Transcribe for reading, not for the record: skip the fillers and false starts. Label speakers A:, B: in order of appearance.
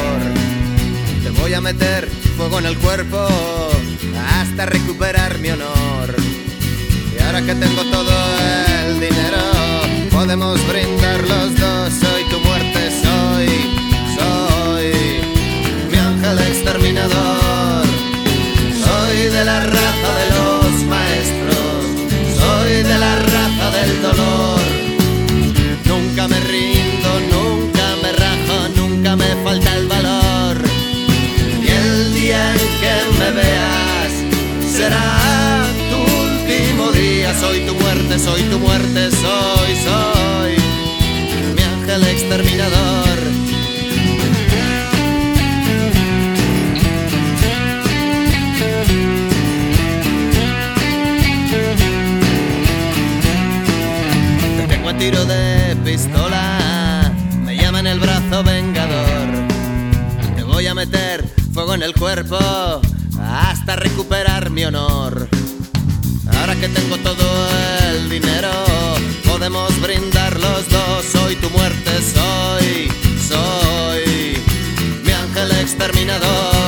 A: Te voy a meter fuego en el cuerpo hasta recuperar mi honor. Y ahora que tengo todo el dinero, podemos brindar los dos. Soy tu muerte, soy mi ángel exterminador. Soy de la raza de los maestros, soy de la raza del dolor. Nunca me rindo, nunca me rajo, nunca me falta el valor. Y el día en que me veas será tu último día. Soy tu muerte, soy tu muerte, soy mi ángel exterminador. Te tengo a tiro de pistola, me llaman el brazo vengador. Te voy a meter fuego en el cuerpo hasta recuperar mi honor. Ahora que tengo todo el dinero, podemos brindar los dos. Soy tu muerte, soy mi ángel exterminador.